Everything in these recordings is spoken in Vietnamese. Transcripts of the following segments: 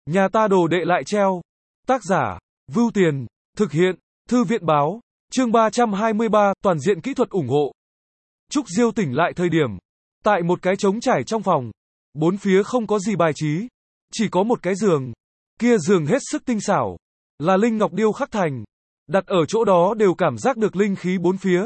Nhà ta đồ đệ lại treo. Tác giả, Vưu Tiền, thực hiện, Thư viện báo, chương 323, toàn diện kỹ thuật ủng hộ. Trúc Diêu tỉnh lại thời điểm, tại một cái trống trải trong phòng, bốn phía không có gì bài trí, chỉ có một cái giường, kia giường hết sức tinh xảo, là linh ngọc điêu khắc thành, đặt ở chỗ đó đều cảm giác được linh khí bốn phía.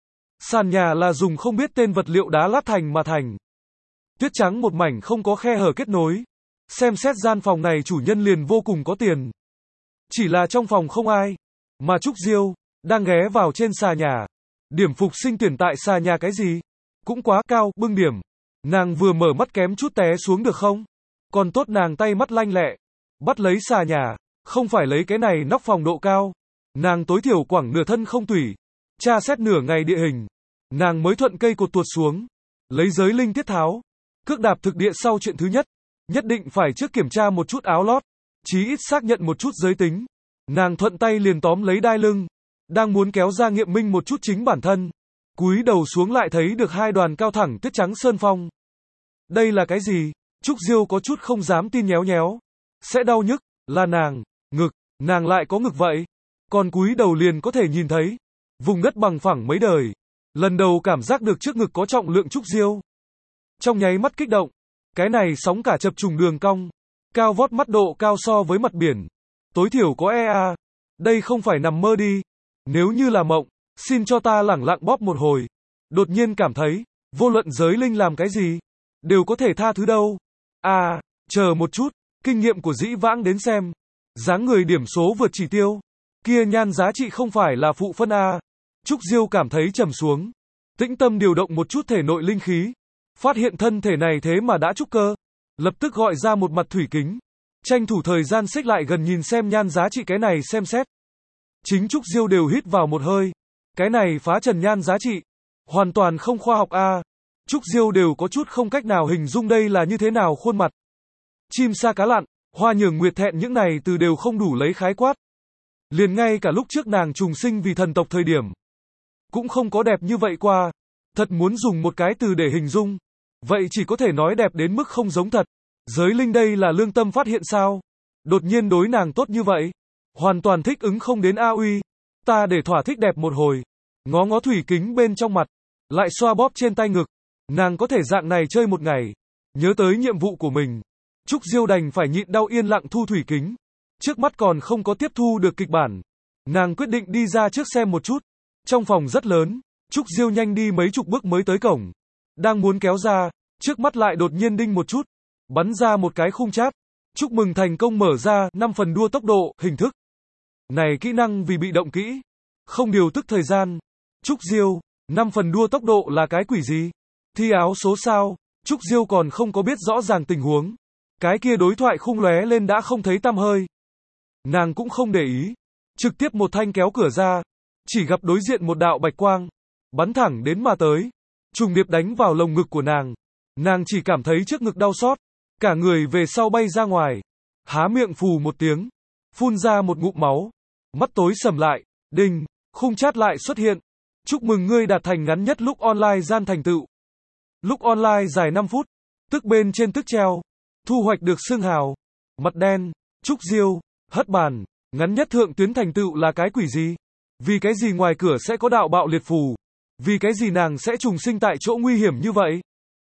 Sàn nhà là dùng không biết tên vật liệu đá lát thành mà thành. Tuyết trắng một mảnh không có khe hở kết nối. Xem xét gian phòng này chủ nhân liền vô cùng có tiền. Chỉ là trong phòng không ai, mà Trúc Diêu đang ghé vào trên xà nhà. Điểm phục sinh tuyển tại xà nhà cái gì? Cũng quá cao, bưng điểm. Nàng vừa mở mắt kém chút té xuống được không? Còn tốt nàng tay mắt lanh lẹ, bắt lấy xà nhà, không phải lấy cái này nóc phòng độ cao. Nàng tối thiểu khoảng nửa thân không tủy. Tra xét nửa ngày địa hình, nàng mới thuận cây cột tuột xuống, lấy giới linh tiết tháo, cước đạp thực địa sau chuyện thứ nhất, nhất định phải trước kiểm tra một chút áo lót, chí ít xác nhận một chút giới tính. Nàng thuận tay liền tóm lấy đai lưng, đang muốn kéo ra nghiệm minh một chút chính bản thân, cúi đầu xuống lại thấy được hai đoàn cao thẳng tuyết trắng sơn phong. Đây là cái gì? Trúc Diêu có chút không dám tin nhéo nhéo. Sẽ đau nhức, là nàng, ngực, nàng lại có ngực vậy. Còn cúi đầu liền có thể nhìn thấy vùng đất bằng phẳng mấy đời. Lần đầu cảm giác được trước ngực có trọng lượng Trúc Diêu. Trong nháy mắt kích động, cái này sóng cả chập trùng đường cong, cao vót mắt độ cao so với mặt biển. Tối thiểu có EA. Đây không phải nằm mơ đi. Nếu như là mộng, xin cho ta lẳng lặng bóp một hồi. Đột nhiên cảm thấy, vô luận giới linh làm cái gì, đều có thể tha thứ đâu. À, chờ một chút, kinh nghiệm của dĩ vãng đến xem. Dáng người điểm số vượt chỉ tiêu. Kia nhan giá trị không phải là phụ phân A. Trúc Diêu cảm thấy trầm xuống. Tĩnh tâm điều động một chút thể nội linh khí. Phát hiện thân thể này thế mà đã trúc cơ. Lập tức gọi ra một mặt thủy kính. Tranh thủ thời gian xích lại gần nhìn xem nhan giá trị cái này xem xét. Chính Trúc Diêu đều hít vào một hơi. Cái này phá trần nhan giá trị. Hoàn toàn không khoa học A. Trúc Diêu đều có chút không cách nào hình dung đây là như thế nào khuôn mặt. Chim sa cá lặn, hoa nhường nguyệt thẹn những này từ đều không đủ lấy khái quát. Liền ngay cả lúc trước nàng trùng sinh vì thần tộc thời điểm, cũng không có đẹp như vậy qua. Thật muốn dùng một cái từ để hình dung, vậy chỉ có thể nói đẹp đến mức không giống thật. Giới linh đây là lương tâm phát hiện sao? Đột nhiên đối nàng tốt như vậy. Hoàn toàn thích ứng không đến A uy. Ta để thỏa thích đẹp một hồi. Ngó ngó thủy kính bên trong mặt. Lại xoa bóp trên tay ngực. Nàng có thể dạng này chơi một ngày. Nhớ tới nhiệm vụ của mình. Trúc Diêu đành phải nhịn đau yên lặng thu thủy kính. Trước mắt còn không có tiếp thu được kịch bản. Nàng quyết định đi ra trước xem một chút. Trong phòng rất lớn. Trúc Diêu nhanh đi mấy chục bước mới tới cổng. Đang muốn kéo ra. Trước mắt lại đột nhiên đinh một chút. Bắn ra một cái khung chat. Chúc mừng thành công mở ra 5 phần đua tốc độ, hình thức. Này kỹ năng vì bị động kỹ. Không điều tức thời gian. Trúc Diêu, 5 phần đua tốc độ là cái quỷ gì? Thi áo số sao? Trúc Diêu còn không có biết rõ ràng tình huống. Cái kia đối thoại khung lóe lên đã không thấy tăm hơi. Nàng cũng không để ý. Trực tiếp một thanh kéo cửa ra. Chỉ gặp đối diện một đạo bạch quang. Bắn thẳng đến mà tới. Trùng điệp đánh vào lồng ngực của nàng. Nàng chỉ cảm thấy trước ngực đau xót. Cả người về sau bay ra ngoài. Há miệng phù một tiếng. Phun ra một ngụm máu. Mắt tối sầm lại. Đinh. Khung chat lại xuất hiện. Chúc mừng ngươi đạt thành ngắn nhất lúc online gian thành tựu. Lúc online dài 5 phút. Tức bên trên tức treo. Thu hoạch được xương hào. Mặt đen. Trúc Diêu. Hất bàn. Ngắn nhất thượng tuyến thành tựu là cái quỷ gì? Vì cái gì ngoài cửa sẽ có đạo bạo liệt phù? Vì cái gì nàng sẽ trùng sinh tại chỗ nguy hiểm như vậy?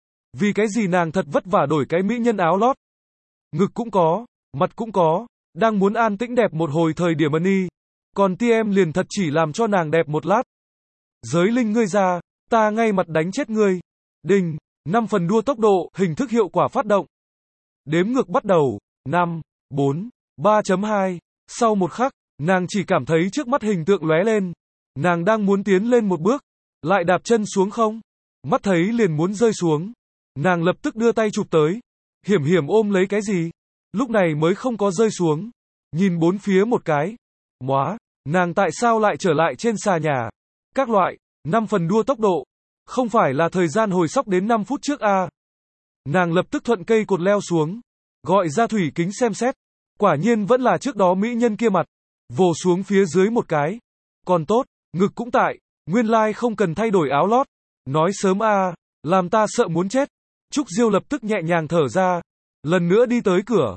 Vì cái gì nàng thật vất vả đổi cái mỹ nhân áo lót? Ngực cũng có, mặt cũng có, đang muốn an tĩnh đẹp một hồi thời điểm ân y. Còn TM liền thật chỉ làm cho nàng đẹp một lát. Giới linh ngươi ra, ta ngay mặt đánh chết ngươi. Đinh, 5 phần đua tốc độ, hình thức hiệu quả phát động. Đếm ngược bắt đầu, 5, 4, 3.2. Sau một khắc, nàng chỉ cảm thấy trước mắt hình tượng lóe lên. Nàng đang muốn tiến lên một bước, lại đạp chân xuống không? Mắt thấy liền muốn rơi xuống. Nàng lập tức đưa tay chụp tới. Hiểm hiểm ôm lấy cái gì? Lúc này mới không có rơi xuống. Nhìn bốn phía một cái. Móa, nàng tại sao lại trở lại trên xà nhà? Các loại, 5 phần đua tốc độ. Không phải là thời gian hồi sóc đến 5 phút trước à? Nàng lập tức thuận cây cột leo xuống. Gọi ra thủy kính xem xét. Quả nhiên vẫn là trước đó mỹ nhân kia mặt. Vồ xuống phía dưới một cái. Còn tốt, ngực cũng tại. Nguyên lai không cần thay đổi áo lót. Nói sớm à, làm ta sợ muốn chết. Trúc Diêu lập tức nhẹ nhàng thở ra. Lần nữa đi tới cửa.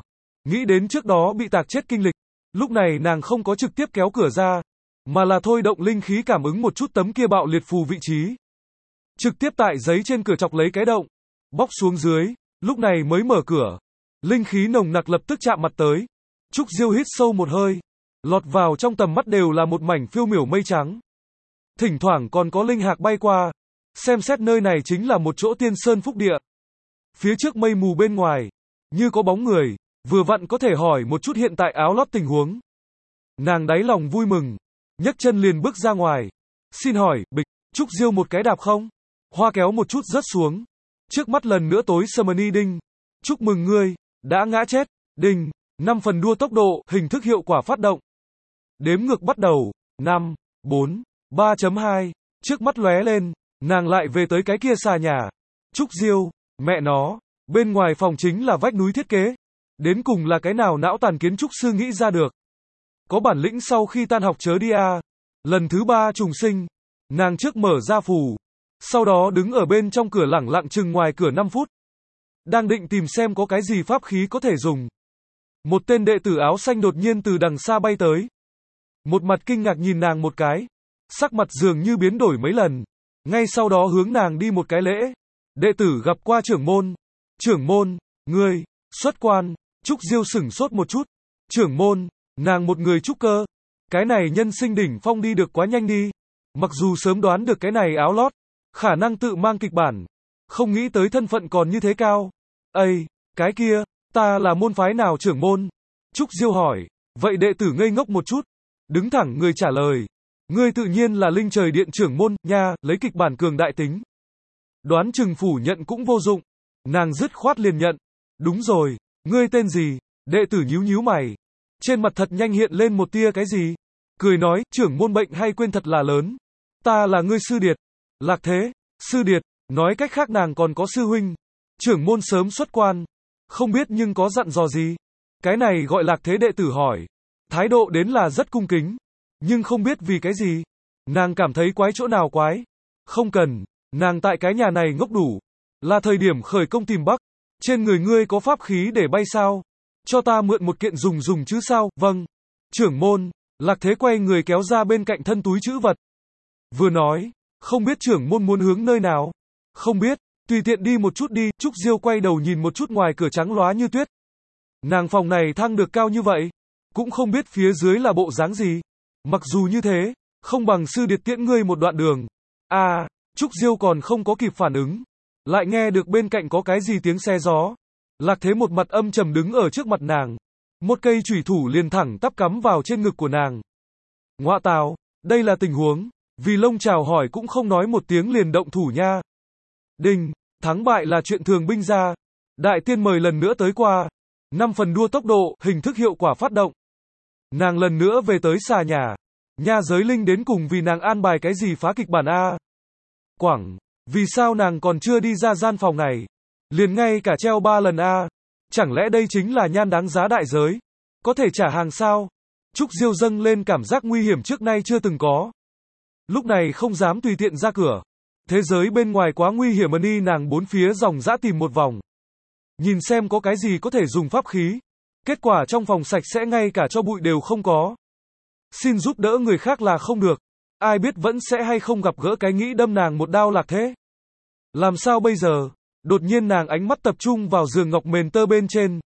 Nghĩ đến trước đó bị tạc chết kinh lịch, lúc này nàng không có trực tiếp kéo cửa ra, mà là thôi động linh khí cảm ứng một chút tấm kia bạo liệt phù vị trí. Trực tiếp tại giấy trên cửa chọc lấy cái động, bóc xuống dưới, lúc này mới mở cửa. Linh khí nồng nặc lập tức chạm mặt tới. Trúc Diêu hít sâu một hơi, lọt vào trong tầm mắt đều là một mảnh phiêu miểu mây trắng. Thỉnh thoảng còn có linh hạc bay qua, xem xét nơi này chính là một chỗ tiên sơn phúc địa. Phía trước mây mù bên ngoài, như có bóng người, vừa vặn có thể hỏi một chút hiện tại áo lót tình huống. Nàng đáy lòng vui mừng, nhấc chân liền bước ra ngoài. Xin hỏi, bịch, Trúc Diêu một cái đạp không? Hoa kéo một chút rớt xuống. Trước mắt lần nữa tối Summoning đinh. Chúc mừng ngươi, đã ngã chết. Đinh, 5 phần đua tốc độ, hình thức hiệu quả phát động. Đếm ngược bắt đầu, 5, 4, 3.2, trước mắt lóe lên, nàng lại về tới cái kia xà nhà. Trúc Diêu, mẹ nó, bên ngoài phòng chính là vách núi thiết kế. Đến cùng là cái nào não tàn kiến trúc sư nghĩ ra được. Có bản lĩnh sau khi tan học chớ đi a. Lần thứ 3 trùng sinh, nàng trước mở ra phù, sau đó đứng ở bên trong cửa lẳng lặng chừng ngoài cửa 5 phút. Đang định tìm xem có cái gì pháp khí có thể dùng. Một tên đệ tử áo xanh đột nhiên từ đằng xa bay tới. Một mặt kinh ngạc nhìn nàng một cái, sắc mặt dường như biến đổi mấy lần. Ngay sau đó hướng nàng đi một cái lễ. Đệ tử gặp qua trưởng môn. Trưởng môn, ngươi, xuất quan. Trúc Diêu sửng sốt một chút. Trưởng môn, nàng một người trúc cơ. Cái này nhân sinh đỉnh phong đi được quá nhanh đi. Mặc dù sớm đoán được cái này áo lót, khả năng tự mang kịch bản. Không nghĩ tới thân phận còn như thế cao. Ây, cái kia, ta là môn phái nào trưởng môn? Trúc Diêu hỏi. Vậy đệ tử ngây ngốc một chút. Đứng thẳng người trả lời. Ngươi tự nhiên là Linh Trời Điện trưởng môn, nha, lấy kịch bản cường đại tính. Đoán chừng phủ nhận cũng vô dụng. Nàng dứt khoát liền nhận. Đúng rồi, ngươi tên gì? Đệ tử nhíu nhíu mày. Trên mặt thật nhanh hiện lên một tia cái gì? Cười nói, trưởng môn bệnh hay quên thật là lớn. Ta là ngươi sư điệt. Lạc Thế, sư điệt, nói cách khác nàng còn có sư huynh. Trưởng môn sớm xuất quan. Không biết nhưng có dặn dò gì? Cái này gọi Lạc Thế đệ tử hỏi. Thái độ đến là rất cung kính. Nhưng không biết vì cái gì. Nàng cảm thấy quái chỗ nào quái. Không cần, nàng tại cái nhà này ngốc đủ. Là thời điểm khởi công tìm Bắc. Trên người ngươi có pháp khí để bay sao? Cho ta mượn một kiện dùng chứ sao? Vâng. Trưởng môn, Lạc Thế quay người kéo ra bên cạnh thân túi trữ vật. Vừa nói, không biết trưởng môn muốn hướng nơi nào? Không biết, tùy tiện đi một chút đi. Trúc Diêu quay đầu nhìn một chút ngoài cửa trắng lóa như tuyết. Nàng phòng này thăng được cao như vậy, cũng không biết phía dưới là bộ dáng gì. Mặc dù như thế, không bằng sư điệt tiễn ngươi một đoạn đường. À, Trúc Diêu còn không có kịp phản ứng, lại nghe được bên cạnh có cái gì tiếng xe gió. Lạc Thế một mặt âm trầm đứng ở trước mặt nàng. Một cây chủy thủ liền thẳng tắp cắm vào trên ngực của nàng. Ngoạ tào, đây là tình huống. Vì lông chào hỏi cũng không nói một tiếng liền động thủ nha. Đinh, thắng bại là chuyện thường binh ra. Đại tiên mời lần nữa tới qua. 5 phần đua tốc độ, hình thức hiệu quả phát động. Nàng lần nữa về tới xà nhà. Nha giới linh đến cùng vì nàng an bài cái gì phá kịch bản a? Quảng, vì sao nàng còn chưa đi ra gian phòng này? Liền ngay cả treo 3 lần a? Chẳng lẽ đây chính là nhan đáng giá đại giới? Có thể trả hàng sao? Trúc Diêu dâng lên cảm giác nguy hiểm trước nay chưa từng có. Lúc này không dám tùy tiện ra cửa. Thế giới bên ngoài quá nguy hiểm mà đi, nàng bốn phía dòng dã tìm một vòng. Nhìn xem có cái gì có thể dùng pháp khí. Kết quả trong phòng sạch sẽ ngay cả cho bụi đều không có. Xin giúp đỡ người khác là không được. Ai biết vẫn sẽ hay không gặp gỡ cái nghĩ đâm nàng một đao Lạc Thế. Làm sao bây giờ? Đột nhiên nàng ánh mắt tập trung vào giường ngọc mền tơ bên trên.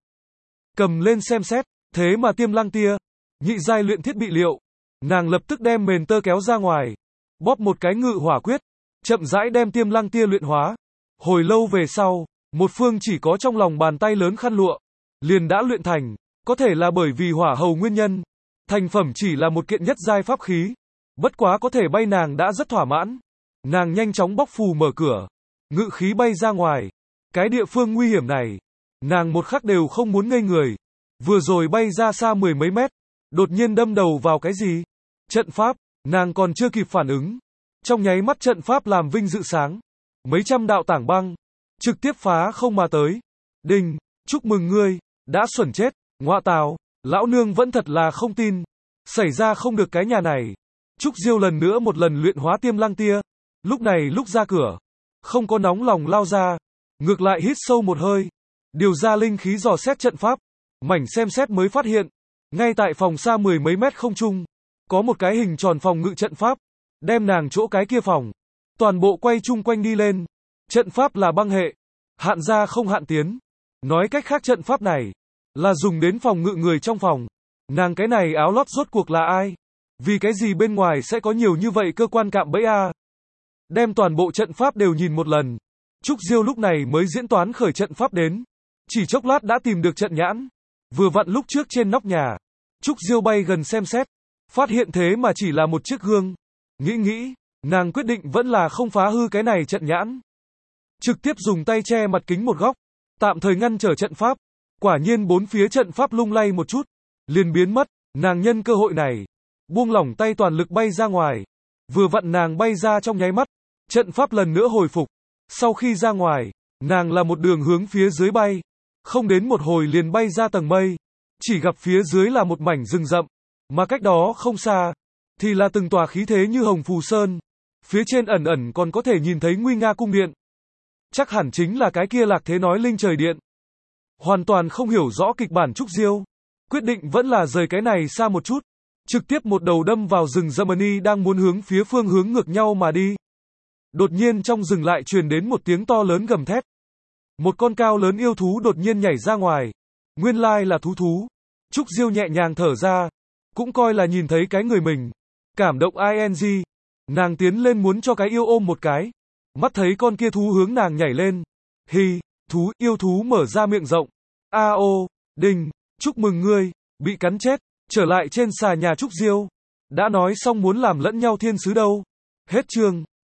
Cầm lên xem xét, thế mà Tiêm Lăng Tia, nhị giai luyện thiết bị liệu. Nàng lập tức đem mền tơ kéo ra ngoài, bóp một cái ngự hỏa quyết, chậm rãi đem Tiêm Lăng Tia luyện hóa. Hồi lâu về sau, một phương chỉ có trong lòng bàn tay lớn khăn lụa, liền đã luyện thành, có thể là bởi vì hỏa hầu nguyên nhân. Thành phẩm chỉ là một kiện nhất giai pháp khí. Bất quá có thể bay nàng đã rất thỏa mãn. Nàng nhanh chóng bóc phù mở cửa, ngự khí bay ra ngoài. Cái địa phương nguy hiểm này, nàng một khắc đều không muốn ngây người. Vừa rồi bay ra xa 10 mấy mét, đột nhiên đâm đầu vào cái gì? Trận pháp, nàng còn chưa kịp phản ứng. Trong nháy mắt trận pháp làm vinh dự sáng. Mấy trăm đạo tảng băng, trực tiếp phá không mà tới. Đinh, chúc mừng ngươi, đã xuẩn chết. Ngoạ tào, lão nương vẫn thật là không tin. Xảy ra không được cái nhà này. Trúc Diêu lần nữa một lần luyện hóa Tiêm Lăng Tia. Lúc này lúc ra cửa, không có nóng lòng lao ra. Ngược lại hít sâu một hơi, điều ra linh khí dò xét trận pháp. Mảnh xem xét mới phát hiện, ngay tại phòng xa mười mấy mét không trung, có một cái hình tròn phòng ngự trận pháp, đem nàng chỗ cái kia phòng, toàn bộ quay chung quanh đi lên. Trận pháp là băng hệ, hạn ra không hạn tiến. Nói cách khác trận pháp này, là dùng đến phòng ngự người trong phòng. Nàng cái này áo lót rốt cuộc là ai? Vì cái gì bên ngoài sẽ có nhiều như vậy cơ quan cạm bẫy a? Đem toàn bộ trận pháp đều nhìn một lần. Trúc Diêu lúc này mới diễn toán khởi trận pháp đến. Chỉ chốc lát đã tìm được trận nhãn. Vừa vặn lúc trước trên nóc nhà, Trúc Diêu bay gần xem xét, phát hiện thế mà chỉ là một chiếc gương. Nghĩ, nàng quyết định vẫn là không phá hư cái này trận nhãn. Trực tiếp dùng tay che mặt kính một góc, tạm thời ngăn trở trận pháp. Quả nhiên bốn phía trận pháp lung lay một chút, liền biến mất. Nàng nhân cơ hội này, buông lỏng tay toàn lực bay ra ngoài. Vừa vặn nàng bay ra trong nháy mắt, trận pháp lần nữa hồi phục. Sau khi ra ngoài, nàng là một đường hướng phía dưới bay. Không đến một hồi liền bay ra tầng mây. Chỉ gặp phía dưới là một mảnh rừng rậm. Mà cách đó không xa, thì là từng tòa khí thế như hồng phù sơn. Phía trên ẩn ẩn còn có thể nhìn thấy nguy nga cung điện. Chắc hẳn chính là cái kia Lạc Thế nói linh trời điện. Hoàn toàn không hiểu rõ kịch bản Trúc Diêu, quyết định vẫn là rời cái này xa một chút. Trực tiếp một đầu đâm vào rừng Germany đang muốn hướng phía phương hướng ngược nhau mà đi. Đột nhiên trong rừng lại truyền đến một tiếng to lớn gầm thét. Một con cao lớn yêu thú đột nhiên nhảy ra ngoài. Nguyên lai là thú. Trúc Diêu nhẹ nhàng thở ra, cũng coi là nhìn thấy cái người mình. Cảm động ing. Nàng tiến lên muốn cho cái yêu ôm một cái. Mắt thấy con kia thú hướng nàng nhảy lên. Yêu thú mở ra miệng rộng. Đinh, chúc mừng ngươi, bị cắn chết, trở lại trên xà nhà Trúc Diêu. Đã nói xong muốn làm lẫn nhau thiên sứ đâu. Hết chương.